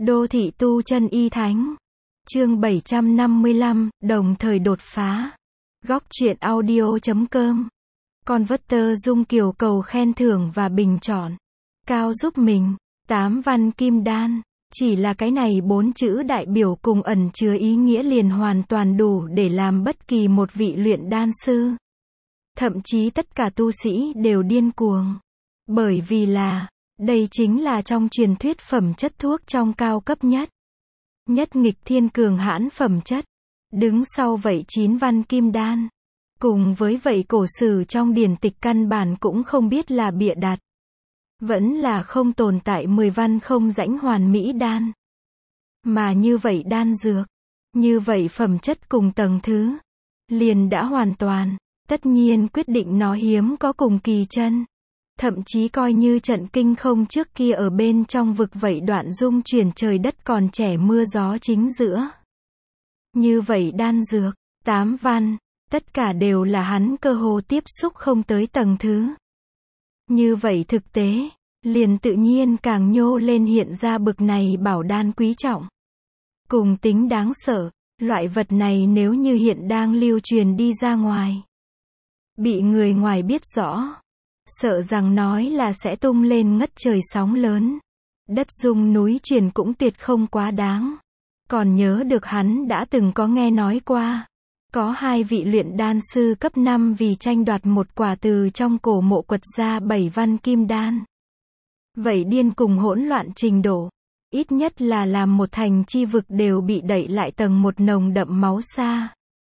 Đô thị tu chân y thánh. Chương 755, đồng thời đột phá. Góc truyện audio.com. Converter Dung Kiều cầu khen thưởng và bình chọn. Cao giúp mình. 8 văn kim đan. Chỉ là cái này 4 chữ đại biểu cùng ẩn chứa ý nghĩa liền hoàn toàn đủ để làm bất kỳ một vị luyện đan sư. Thậm chí tất cả tu sĩ đều điên cuồng. Bởi vì đây chính là trong truyền thuyết phẩm chất thuốc trong cao cấp nhất. Nhất nghịch thiên cường hãn phẩm chất. Đứng sau vậy 9 văn kim đan. Cùng với vậy cổ sử trong điển tịch căn bản cũng không biết là bịa đặt. Vẫn là không tồn tại 10 văn không rãnh hoàn mỹ đan. Mà như vậy đan dược, như vậy phẩm chất cùng tầng thứ, liền đã hoàn toàn, tất nhiên quyết định nó hiếm có cùng kỳ chân. Thậm chí coi như trận kinh không trước kia ở bên trong vực vậy đoạn dung chuyển trời đất còn trẻ mưa gió chính giữa. Như vậy đan dược, 8 văn, tất cả đều là hắn cơ hồ tiếp xúc không tới tầng thứ. Như vậy thực tế, liền tự nhiên càng nhô lên hiện ra bực này bảo đan quý trọng. Cùng tính đáng sợ, loại vật này nếu như hiện đang lưu truyền đi ra ngoài. Bị người ngoài biết rõ. Sợ rằng nói là sẽ tung lên ngất trời sóng lớn. Đất rung núi chuyển cũng tuyệt không quá đáng. Còn nhớ được hắn đã từng có nghe nói qua. Có 2 vị luyện đan sư cấp 5 vì tranh đoạt một quả từ trong cổ mộ quật ra 7 văn kim đan. Vậy điên cùng hỗn loạn trình độ. Ít nhất là làm một thành chi vực đều bị đẩy lại tầng một nồng đậm máu xa.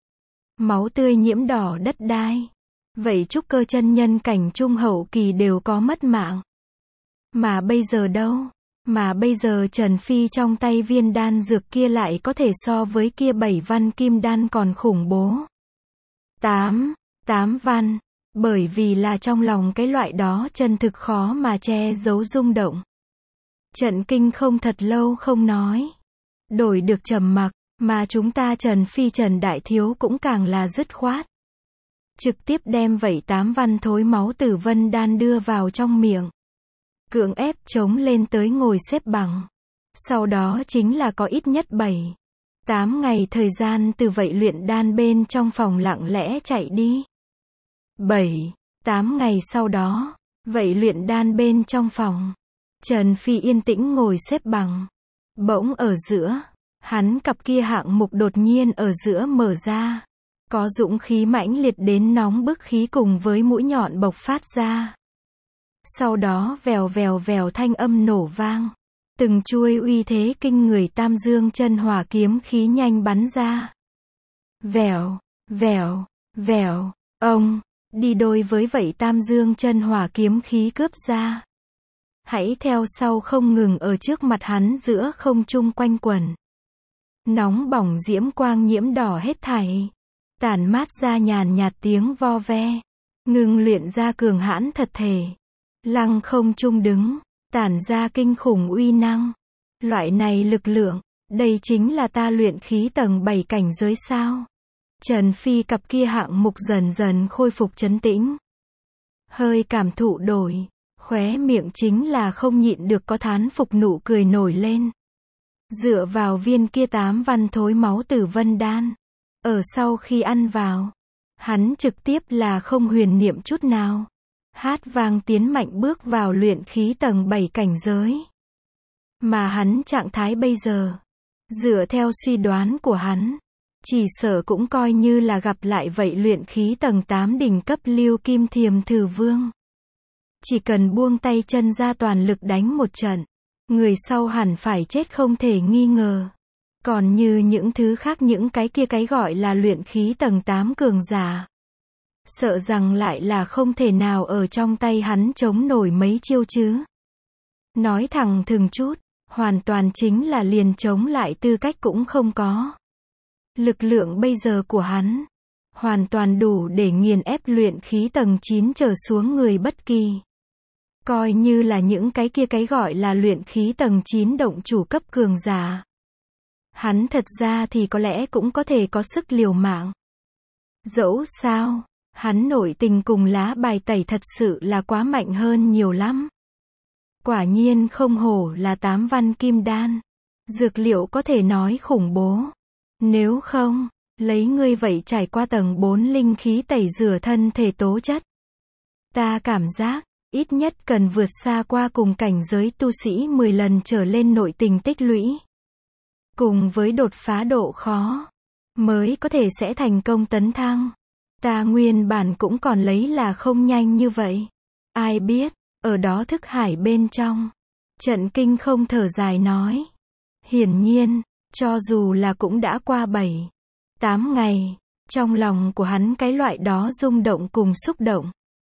Máu tươi nhiễm đỏ đất đai. Vậy trúc cơ chân nhân cảnh trung hậu kỳ đều có mất mạng. Mà bây giờ đâu? Mà bây giờ Trần Phi trong tay viên đan dược kia lại có thể so với kia 7 văn kim đan còn khủng bố. 8 văn. Bởi vì là trong lòng cái loại đó chân thực khó mà che giấu rung động. Trận kinh không thật lâu không nói. Đổi được trầm mặc, mà chúng ta Trần Phi Trần Đại Thiếu cũng càng là dứt khoát. Trực tiếp đem vậy 8 văn thối máu tử vân đan đưa vào trong miệng. Cưỡng ép chống lên tới ngồi xếp bằng. Sau đó chính là có ít nhất 8 ngày thời gian từ vậy luyện đan bên trong phòng lặng lẽ chạy đi. 8 ngày sau đó, vậy luyện đan bên trong phòng. Trần Phi yên tĩnh ngồi xếp bằng. Bỗng ở giữa, hắn cặp kia hạng mục đột nhiên ở giữa mở ra. Có dũng khí mãnh liệt đến nóng bức khí cùng với mũi nhọn bộc phát ra. Sau đó vèo vèo vèo thanh âm nổ vang. Từng chuôi uy thế kinh người tam dương chân hỏa kiếm khí nhanh bắn ra. Vèo, vèo, vèo, ông, đi đôi với vậy tam dương chân hỏa kiếm khí cướp ra. Hãy theo sau không ngừng ở trước mặt hắn giữa không trung quanh quẩn. Nóng bỏng diễm quang nhiễm đỏ hết thảy. Tản mát ra nhàn nhạt tiếng vo ve. Ngừng luyện ra cường hãn thật thể. Lăng không trung đứng. Tản ra kinh khủng uy năng. Loại này lực lượng. Đây chính là ta luyện khí tầng 7 cảnh giới sao. Trần Phi cặp kia hạng mục dần dần khôi phục trấn tĩnh. Hơi cảm thụ đổi. Khóe miệng chính là không nhịn được có thán phục nụ cười nổi lên. Dựa vào viên kia 8 văn thối máu tử vân đan. Ở sau khi ăn vào, hắn trực tiếp là không huyền niệm chút nào. Hát vang tiến mạnh bước vào luyện khí tầng 7 cảnh giới. Mà hắn trạng thái bây giờ, dựa theo suy đoán của hắn, chỉ sợ cũng coi như là gặp lại vậy luyện khí tầng 8 đỉnh cấp Lưu Kim Thiềm Thử Vương. Chỉ cần buông tay chân ra toàn lực đánh một trận, người sau hẳn phải chết không thể nghi ngờ. Còn như những thứ khác những cái kia cái gọi là luyện khí tầng 8 cường giả. Sợ rằng lại là không thể nào ở trong tay hắn chống nổi mấy chiêu chứ. Nói thẳng thừng chút, hoàn toàn chính là liền chống lại tư cách cũng không có. Lực lượng bây giờ của hắn, hoàn toàn đủ để nghiền ép luyện khí tầng 9 trở xuống người bất kỳ. Coi như là những cái kia cái gọi là luyện khí tầng 9 động chủ cấp cường giả. Hắn thật ra thì có lẽ cũng có thể có sức liều mạng. Dẫu sao, hắn nội tình cùng lá bài tẩy thật sự là quá mạnh hơn nhiều lắm. Quả nhiên không hổ là 8 văn kim đan. Dược liệu có thể nói khủng bố. Nếu không, lấy ngươi vậy trải qua tầng 4 linh khí tẩy rửa thân thể tố chất. Ta cảm giác, ít nhất cần vượt xa qua cùng cảnh giới tu sĩ 10 lần trở lên nội tình tích lũy. Cùng với đột phá độ khó, mới có thể sẽ thành công tấn thăng. Ta nguyên bản cũng còn lấy là không nhanh như vậy. Ai biết, ở đó thức hải bên trong. Trận Kinh không thở dài nói. Hiển nhiên, cho dù là cũng đã qua 7-8 ngày, trong lòng của hắn cái loại đó rung động cùng xúc động.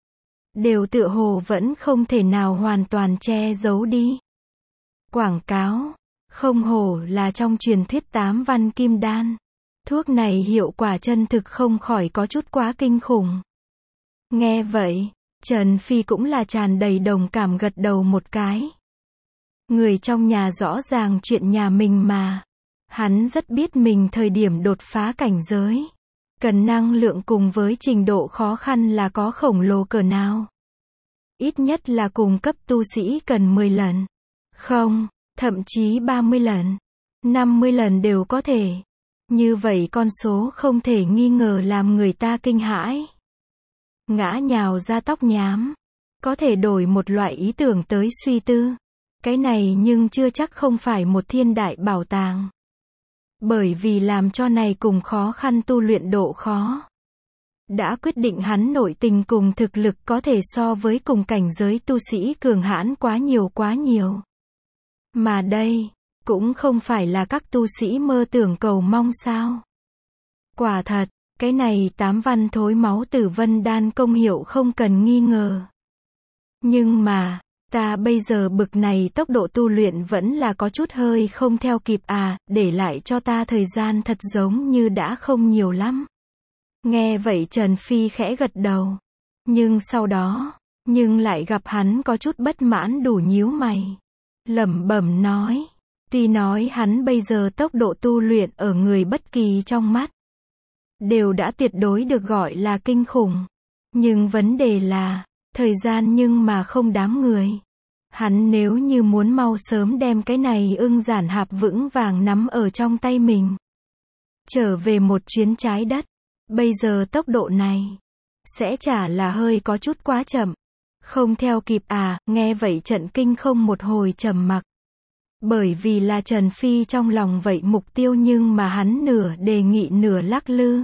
Đều tựa hồ vẫn không thể nào hoàn toàn che giấu đi. Quảng cáo, không hổ là trong truyền thuyết 8 văn kim đan. Thuốc này hiệu quả chân thực không khỏi có chút quá kinh khủng. Nghe vậy, Trần Phi cũng là tràn đầy đồng cảm gật đầu một cái. Người trong nhà rõ ràng chuyện nhà mình mà. Hắn rất biết mình thời điểm đột phá cảnh giới. Cần năng lượng cùng với trình độ khó khăn là có khổng lồ cỡ nào. Ít nhất là cùng cấp tu sĩ cần 10 lần. Không, thậm chí 30 lần. 50 lần đều có thể. Như vậy con số không thể nghi ngờ làm người ta kinh hãi. Ngã nhào ra tóc nhám. Có thể đổi một loại ý tưởng tới suy tư. Cái này nhưng chưa chắc không phải một thiên đại bảo tàng. Bởi vì làm cho này cùng khó khăn tu luyện độ khó. Đã quyết định hắn nội tình cùng thực lực có thể so với cùng cảnh giới tu sĩ cường hãn quá nhiều. Mà đây, cũng không phải là các tu sĩ mơ tưởng cầu mong sao. Quả thật, cái này 8 văn thối máu tử vân đan công hiệu không cần nghi ngờ. Nhưng mà, ta bây giờ bực này tốc độ tu luyện vẫn là có chút hơi không theo kịp à, để lại cho ta thời gian thật giống như đã không nhiều lắm. Nghe vậy Trần Phi khẽ gật đầu. Nhưng sau đó, lại gặp hắn có chút bất mãn đủ nhíu mày. Lẩm bẩm nói. Tuy nói hắn bây giờ tốc độ tu luyện ở người bất kỳ trong mắt. Đều đã tuyệt đối được gọi là kinh khủng. Nhưng vấn đề là, thời gian nhưng mà không đám người. Hắn nếu như muốn mau sớm đem cái này ưng giản hạp vững vàng nắm ở trong tay mình. Trở về một chuyến trái đất. Bây giờ tốc độ này, sẽ chả là hơi có chút quá chậm. Không theo kịp à, nghe vậy Trận Kinh không một hồi trầm mặc. Bởi vì là Trần Phi trong lòng vậy mục tiêu nhưng mà hắn nửa đề nghị nửa lắc lư.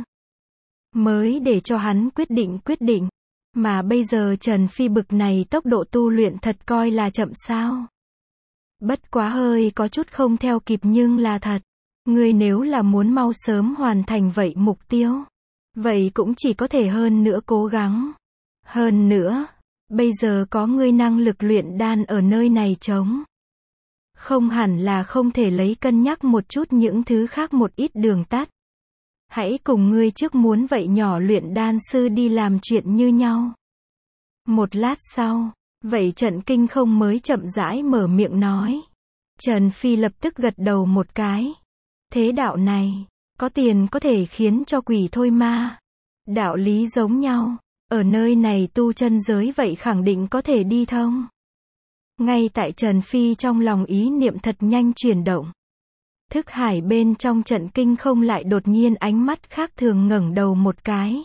Mới để cho hắn quyết định. Mà bây giờ Trần Phi bực này tốc độ tu luyện thật coi là chậm sao. Bất quá hơi có chút không theo kịp nhưng là thật. Ngươi nếu là muốn mau sớm hoàn thành vậy mục tiêu. Vậy cũng chỉ có thể hơn nữa cố gắng. Hơn nữa, bây giờ có ngươi năng lực luyện đan ở nơi này trống. Không hẳn là không thể lấy cân nhắc một chút những thứ khác một ít đường tắt. Hãy cùng ngươi trước muốn vậy nhỏ luyện đan sư đi làm chuyện như nhau. Một lát sau, vậy Trận Kinh không mới chậm rãi mở miệng nói. Trần Phi lập tức gật đầu một cái. Thế đạo này, có tiền có thể khiến cho quỷ thôi ma. Đạo lý giống nhau, ở nơi này tu chân giới vậy khẳng định có thể đi thông. Ngay tại Trần Phi trong lòng ý niệm thật nhanh chuyển động. Thức hải bên trong Trận Kinh không lại đột nhiên ánh mắt khác thường ngẩng đầu một cái.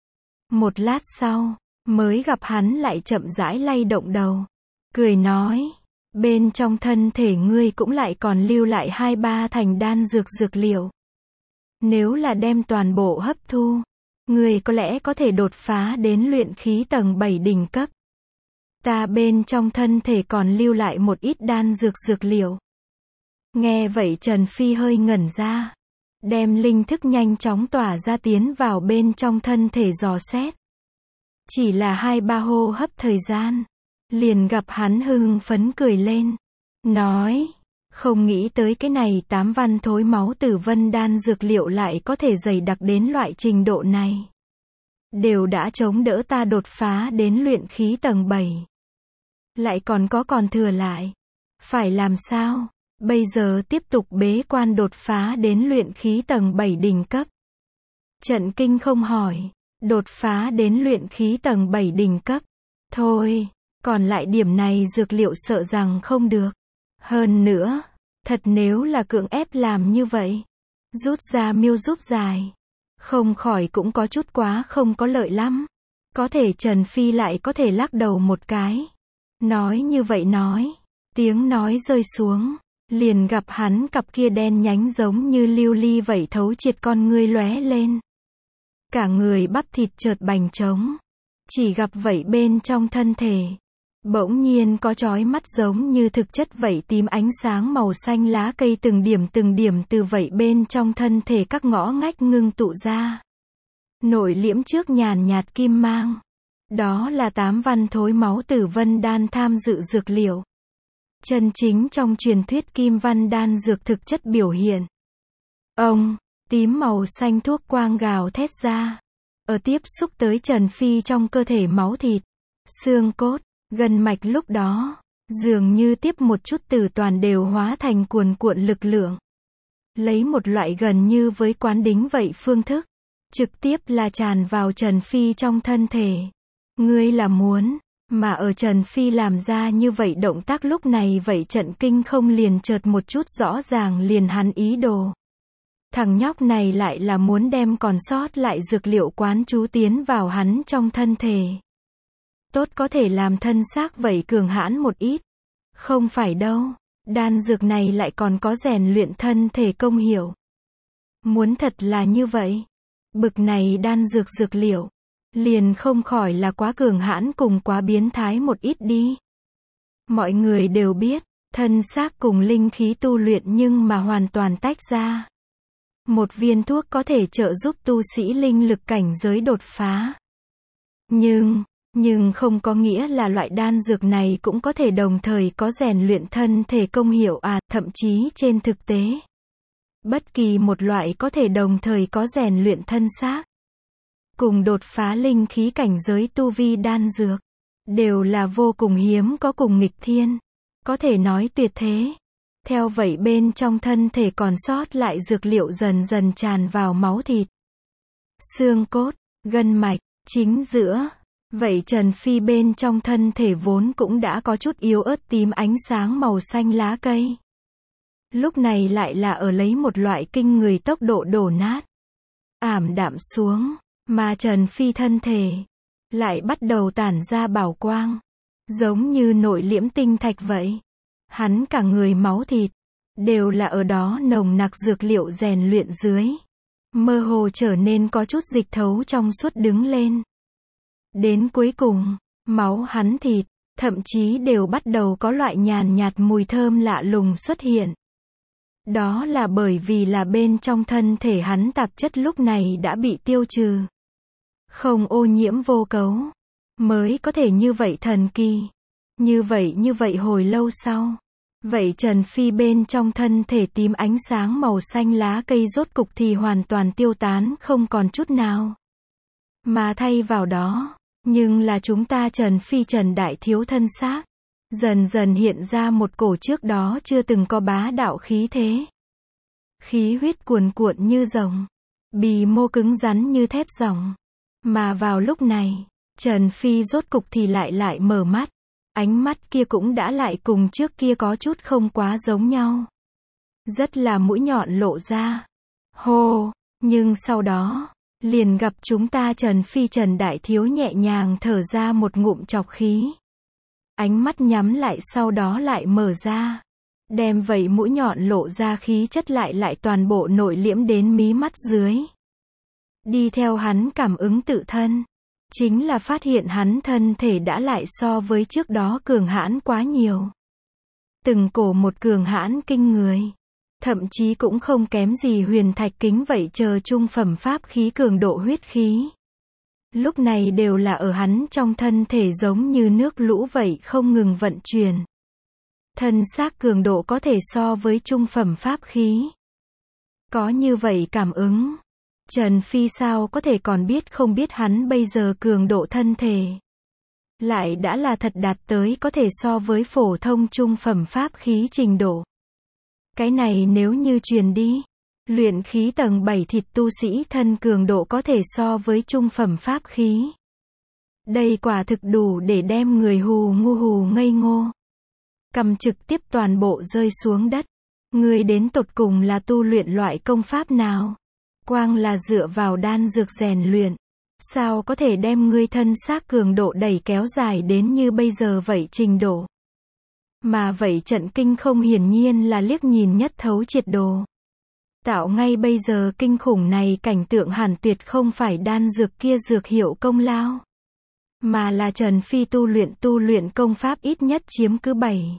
Một lát sau, mới gặp hắn lại chậm rãi lay động đầu. Cười nói, bên trong thân thể ngươi cũng lại còn lưu lại 2-3 thành đan dược liệu. Nếu là đem toàn bộ hấp thu, ngươi có lẽ có thể đột phá đến luyện khí tầng 7 đỉnh cấp. Ta bên trong thân thể còn lưu lại một ít đan dược liệu. Nghe vậy Trần Phi hơi ngẩn ra. Đem linh thức nhanh chóng tỏa ra tiến vào bên trong thân thể dò xét. Chỉ là 2-3 hô hấp thời gian. Liền gặp hắn hưng phấn cười lên. Nói, không nghĩ tới cái này 8 văn thối máu tử vân đan dược liệu lại có thể dày đặc đến loại trình độ này. Đều đã chống đỡ ta đột phá đến luyện khí tầng 7. Lại còn thừa lại. Phải làm sao? Bây giờ tiếp tục bế quan đột phá đến luyện khí tầng 7 đỉnh cấp. Trận Kinh không hỏi. Đột phá đến luyện khí tầng 7 đỉnh cấp. Thôi, còn lại điểm này dược liệu sợ rằng không được. Hơn nữa, Thật nếu là cưỡng ép làm như vậy, rút ra miêu giúp dài, không khỏi cũng có chút quá không có lợi lắm. Có thể Trần Phi lại có thể lắc đầu một cái. Nói như vậy nói, tiếng nói rơi xuống, liền gặp hắn cặp kia đen nhánh giống như lưu ly vậy thấu triệt con ngươi lóe lên. Cả người bắp thịt chợt bành trống, chỉ gặp vậy bên trong thân thể, bỗng nhiên có chói mắt giống như thực chất vậy tím ánh sáng màu xanh lá cây từng điểm từ vậy bên trong thân thể các ngõ ngách ngưng tụ ra. Nội liễm trước nhàn nhạt kim mang. Đó là 8 văn thối máu tử vân đan tham dự dược liệu. Chân chính trong truyền thuyết kim văn đan dược thực chất biểu hiện. Ông, tím màu xanh thuốc quang gào thét ra. Ở tiếp xúc tới Trần Phi trong cơ thể máu thịt, xương cốt, gân mạch lúc đó, dường như tiếp một chút từ toàn đều hóa thành cuồn cuộn lực lượng. Lấy một loại gần như với quán đính vậy phương thức, trực tiếp là tràn vào Trần Phi trong thân thể. Ngươi là muốn, mà ở Trần Phi làm ra như vậy động tác lúc này vậy trận kinh không liền chợt một chút rõ ràng liền hắn ý đồ. Thằng nhóc này lại là muốn đem còn sót lại dược liệu quán chú tiến vào hắn trong thân thể. Tốt có thể làm thân xác vậy cường hãn một ít. Không phải đâu, đan dược này lại còn có rèn luyện thân thể công hiệu. Muốn thật là như vậy, bực này đan dược dược liệu, liền không khỏi là quá cường hãn cùng quá biến thái một ít đi. Mọi người đều biết, thân xác cùng linh khí tu luyện nhưng mà hoàn toàn tách ra. Một viên thuốc có thể trợ giúp tu sĩ linh lực cảnh giới đột phá. Nhưng không có nghĩa là loại đan dược này cũng có thể đồng thời có rèn luyện thân thể công hiệu à, thậm chí trên thực tế. Bất kỳ một loại có thể đồng thời có rèn luyện thân xác, cùng đột phá linh khí cảnh giới tu vi đan dược, đều là vô cùng hiếm có cùng nghịch thiên. Có thể nói tuyệt thế. Theo vậy bên trong thân thể còn sót lại dược liệu dần dần tràn vào máu thịt, xương cốt, gân mạch, chính giữa. Vậy Trần Phi bên trong thân thể vốn cũng đã có chút yếu ớt tím ánh sáng màu xanh lá cây. Lúc này lại là ở lấy một loại kinh người tốc độ đổ nát, ảm đạm xuống, mà Trần Phi thân thể lại bắt đầu tản ra bảo quang, giống như nội liễm tinh thạch vậy. Hắn cả người máu thịt, đều là ở đó nồng nặc dược liệu rèn luyện dưới. Mơ hồ trở nên có chút dịch thấu trong suốt đứng lên. Đến cuối cùng, máu hắn thịt, thậm chí đều bắt đầu có loại nhàn nhạt mùi thơm lạ lùng xuất hiện. Đó là bởi vì là bên trong thân thể hắn tạp chất lúc này đã bị tiêu trừ. Không ô nhiễm vô cấu, mới có thể như vậy thần kỳ. Như vậy hồi lâu sau. Vậy Trần Phi bên trong thân thể tím ánh sáng màu xanh lá cây rốt cục thì hoàn toàn tiêu tán không còn chút nào. Mà thay vào đó, nhưng là chúng ta Trần Phi Trần Đại Thiếu thân xác. Dần dần hiện ra một cổ trước đó chưa từng có bá đạo khí thế. Khí huyết cuồn cuộn như rồng. Bì mô cứng rắn như thép ròng. Mà vào lúc này, Trần Phi rốt cục thì lại mở mắt. Ánh mắt kia cũng đã lại cùng trước kia có chút không quá giống nhau. Rất là mũi nhọn lộ ra. Hô, nhưng sau đó, liền gặp chúng ta Trần Phi Trần Đại Thiếu nhẹ nhàng thở ra một ngụm trọc khí. Ánh mắt nhắm lại sau đó lại mở ra. Đem vậy mũi nhọn lộ ra khí chất lại toàn bộ nội liễm đến mí mắt dưới. Đi theo hắn cảm ứng tự thân. Chính là phát hiện hắn thân thể đã lại so với trước đó cường hãn quá nhiều. Từng cổ một cường hãn kinh người. Thậm chí cũng không kém gì huyền thạch kính vậy chờ trung phẩm pháp khí cường độ huyết khí. Lúc này đều là ở hắn trong thân thể giống như nước lũ vậy không ngừng vận chuyển. Thân xác cường độ có thể so với trung phẩm pháp khí. Có như vậy cảm ứng. Trần Phi sao có thể còn biết không biết hắn bây giờ cường độ thân thể. Lại đã là thật đạt tới có thể so với phổ thông trung phẩm pháp khí trình độ. Cái này nếu như truyền đi. Luyện khí tầng 7 thịt tu sĩ thân cường độ có thể so với trung phẩm pháp khí. Đây quả thực đủ để đem người hù ngây ngô. Cầm trực tiếp toàn bộ rơi xuống đất. Ngươi đến tột cùng là tu luyện loại công pháp nào? Quang là dựa vào đan dược rèn luyện. Sao có thể đem ngươi thân xác cường độ đẩy kéo dài đến như bây giờ vậy trình độ? Mà vậy trận kinh không hiển nhiên là liếc nhìn nhất thấu triệt đồ. Tạo ngay bây giờ kinh khủng này cảnh tượng hẳn tuyệt không phải đan dược kia dược hiệu công lao. Mà là Trần Phi tu luyện công pháp ít nhất chiếm cứ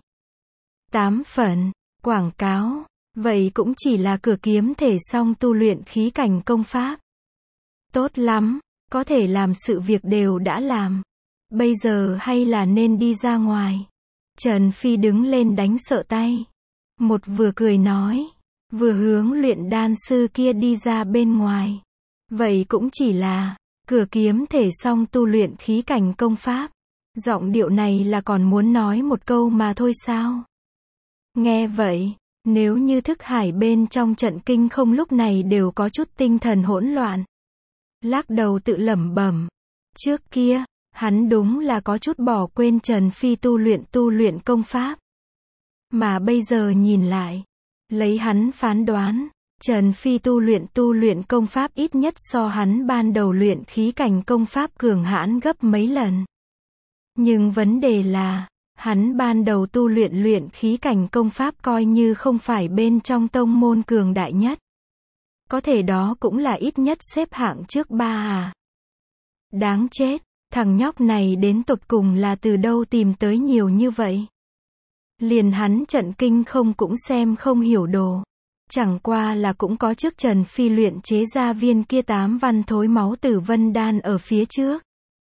7-8 phần. Quảng cáo. Vậy cũng chỉ là cửa kiếm thể song tu luyện khí cảnh công pháp. Tốt lắm, có thể làm sự việc đều đã làm. Bây giờ hay là nên đi ra ngoài. Trần Phi đứng lên đánh sợ tay. Một vừa cười nói, vừa hướng luyện đan sư kia đi ra bên ngoài. Vậy cũng chỉ là cửa kiếm thể song tu luyện khí cảnh công pháp. Giọng điệu này là còn muốn nói một câu mà thôi sao? Nghe vậy, nếu như thức hải bên trong trận kinh không lúc này đều có chút tinh thần hỗn loạn. Lắc đầu tự lẩm bẩm. Trước kia, hắn đúng là có chút bỏ quên Trần Phi tu luyện công pháp. Mà bây giờ nhìn lại, lấy hắn phán đoán, Trần Phi tu luyện công pháp ít nhất so hắn ban đầu luyện khí cảnh công pháp cường hãn gấp mấy lần. Nhưng vấn đề là, hắn ban đầu tu luyện khí cảnh công pháp coi như không phải bên trong tông môn cường đại nhất. Có thể đó cũng là ít nhất xếp hạng trước 3 à. Đáng chết, thằng nhóc này đến tột cùng là từ đâu tìm tới nhiều như vậy. Liền hắn trận kinh không cũng xem không hiểu đồ. Chẳng qua là cũng có trước Trần Phi luyện chế ra viên kia 8 văn thối máu tử vân đan ở phía trước.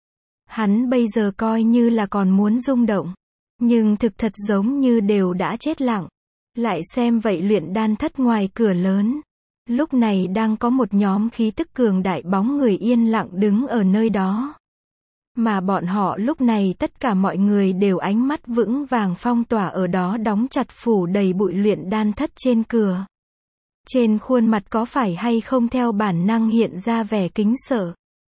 Hắn bây giờ coi như là còn muốn rung động. Nhưng thực thật giống như đều đã chết lặng. Lại xem vậy luyện đan thất ngoài cửa lớn. Lúc này đang có một nhóm khí tức cường đại bóng người yên lặng đứng ở nơi đó. Mà bọn họ lúc này tất cả mọi người đều ánh mắt vững vàng phong tỏa ở đó đóng chặt phủ đầy bụi luyện đan thất trên cửa. Trên khuôn mặt có phải hay không theo bản năng hiện ra vẻ kính sợ.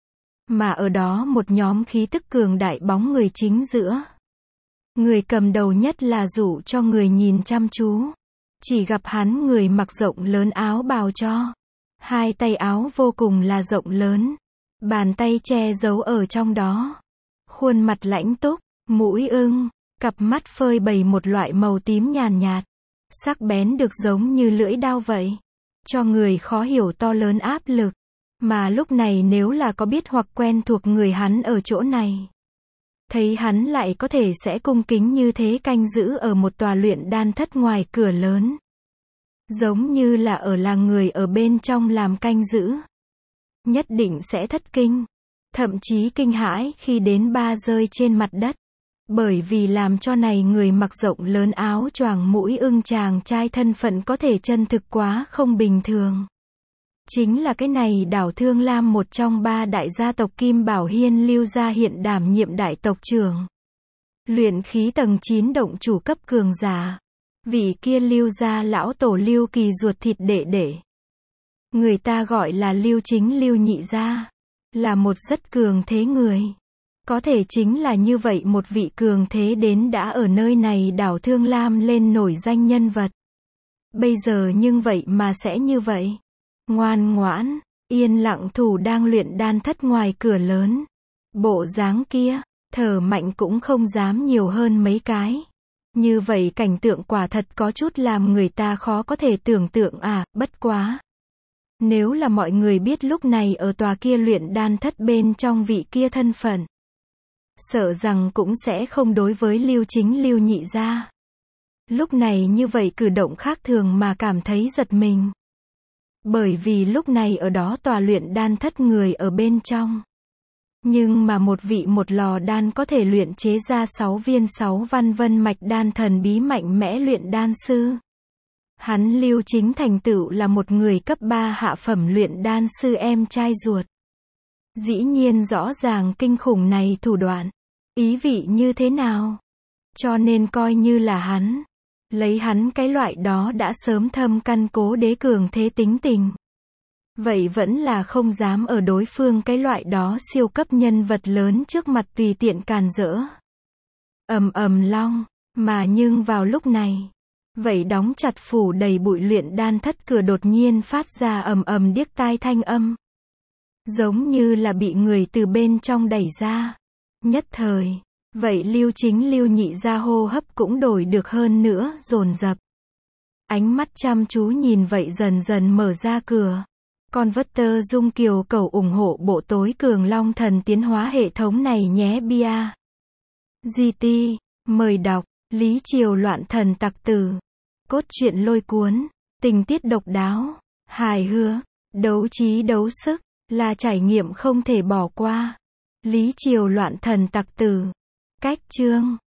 Mà ở đó một nhóm khí tức cường đại bóng người chính giữa. Người cầm đầu nhất là dụ cho người nhìn chăm chú. Chỉ gặp hắn người mặc rộng lớn áo bào cho. Hai tay áo vô cùng là rộng lớn. Bàn tay che giấu ở trong đó. Khuôn mặt lãnh túc, mũi ưng, cặp mắt phơi bày một loại màu tím nhàn nhạt. Sắc bén được giống như lưỡi dao vậy. Cho người khó hiểu to lớn áp lực. Mà lúc này nếu là có biết hoặc quen thuộc người hắn ở chỗ này. Thấy hắn lại có thể sẽ cung kính như thế canh giữ ở một tòa luyện đan thất ngoài cửa lớn. Giống như là người ở bên trong làm canh giữ. Nhất định sẽ thất kinh. Thậm chí kinh hãi khi đến ba rơi trên mặt đất. Bởi vì làm cho này người mặc rộng lớn áo choàng mũi ưng chàng trai thân phận có thể chân thực quá không bình thường. Chính là cái này Đảo Thương Lam một trong 3 đại gia tộc Kim Bảo Hiên Lưu gia hiện đảm nhiệm đại tộc trưởng. Luyện khí tầng 9 động chủ cấp cường giả. Vị kia Lưu gia lão tổ Lưu Kỳ ruột thịt đệ đệ. Người ta gọi là Lưu Chính Lưu nhị gia. Là một rất cường thế người. Có thể chính là như vậy một vị cường thế đến đã ở nơi này Đảo Thương Lam lên nổi danh nhân vật. Bây giờ nhưng vậy mà sẽ như vậy. Ngoan ngoãn, yên lặng thủ đang luyện đan thất ngoài cửa lớn. Bộ dáng kia, thở mạnh cũng không dám nhiều hơn mấy cái. Như vậy cảnh tượng quả thật có chút làm người ta khó có thể tưởng tượng à, bất quá. Nếu là mọi người biết lúc này ở tòa kia luyện đan thất bên trong vị kia thân phận. Sợ rằng cũng sẽ không đối với Lưu Chính Lưu nhị gia. Lúc này như vậy cử động khác thường mà cảm thấy giật mình. Bởi vì lúc này ở đó tòa luyện đan thất người ở bên trong. Nhưng mà một lò đan có thể luyện chế ra 6 viên 6 văn vân mạch đan thần bí mạnh mẽ luyện đan sư. Hắn Lưu Chính thành tựu là một người cấp 3 hạ phẩm luyện đan sư em trai ruột. Dĩ nhiên rõ ràng kinh khủng này thủ đoạn. Ý vị như thế nào? Cho nên coi như là hắn. Lấy hắn cái loại đó đã sớm thâm căn cố đế cường thế tính tình. Vậy vẫn là không dám ở đối phương cái loại đó siêu cấp nhân vật lớn trước mặt tùy tiện càn rỡ. Ầm ầm long, mà nhưng vào lúc này, Vậy đóng chặt phủ đầy bụi luyện đan thất cửa đột nhiên phát ra ầm ầm điếc tai thanh âm. Giống như là bị người từ bên trong đẩy ra. Nhất thời, vậy Lưu Chính Lưu Nhị gia hô hấp cũng đổi được hơn nữa, dồn dập. Ánh mắt chăm chú nhìn vậy dần dần mở ra cửa. Converter Dung Kiều cầu ủng hộ bộ tối cường long thần tiến hóa hệ thống này nhé bia. GT, mời đọc, Lý Triều loạn thần tặc tử. Cốt truyện lôi cuốn, tình tiết độc đáo, hài hước, đấu trí đấu sức, là trải nghiệm không thể bỏ qua. Lý Triều loạn thần tặc tử. Cách chương